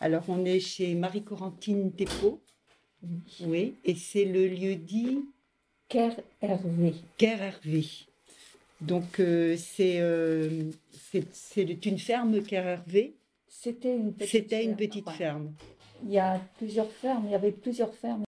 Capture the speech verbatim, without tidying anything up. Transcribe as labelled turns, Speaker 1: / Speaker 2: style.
Speaker 1: Alors, on est chez Marie-Corentine Thépaut, oui, et c'est le lieu-dit
Speaker 2: Quai Hervé.
Speaker 1: Quai Hervé. Donc, euh, c'est, euh, c'est, c'est une ferme Quai Hervé.
Speaker 2: C'était une petite
Speaker 1: C'était une
Speaker 2: ferme.
Speaker 1: petite
Speaker 2: Enfin,
Speaker 1: ferme.
Speaker 2: il y a plusieurs fermes, il y avait plusieurs fermes.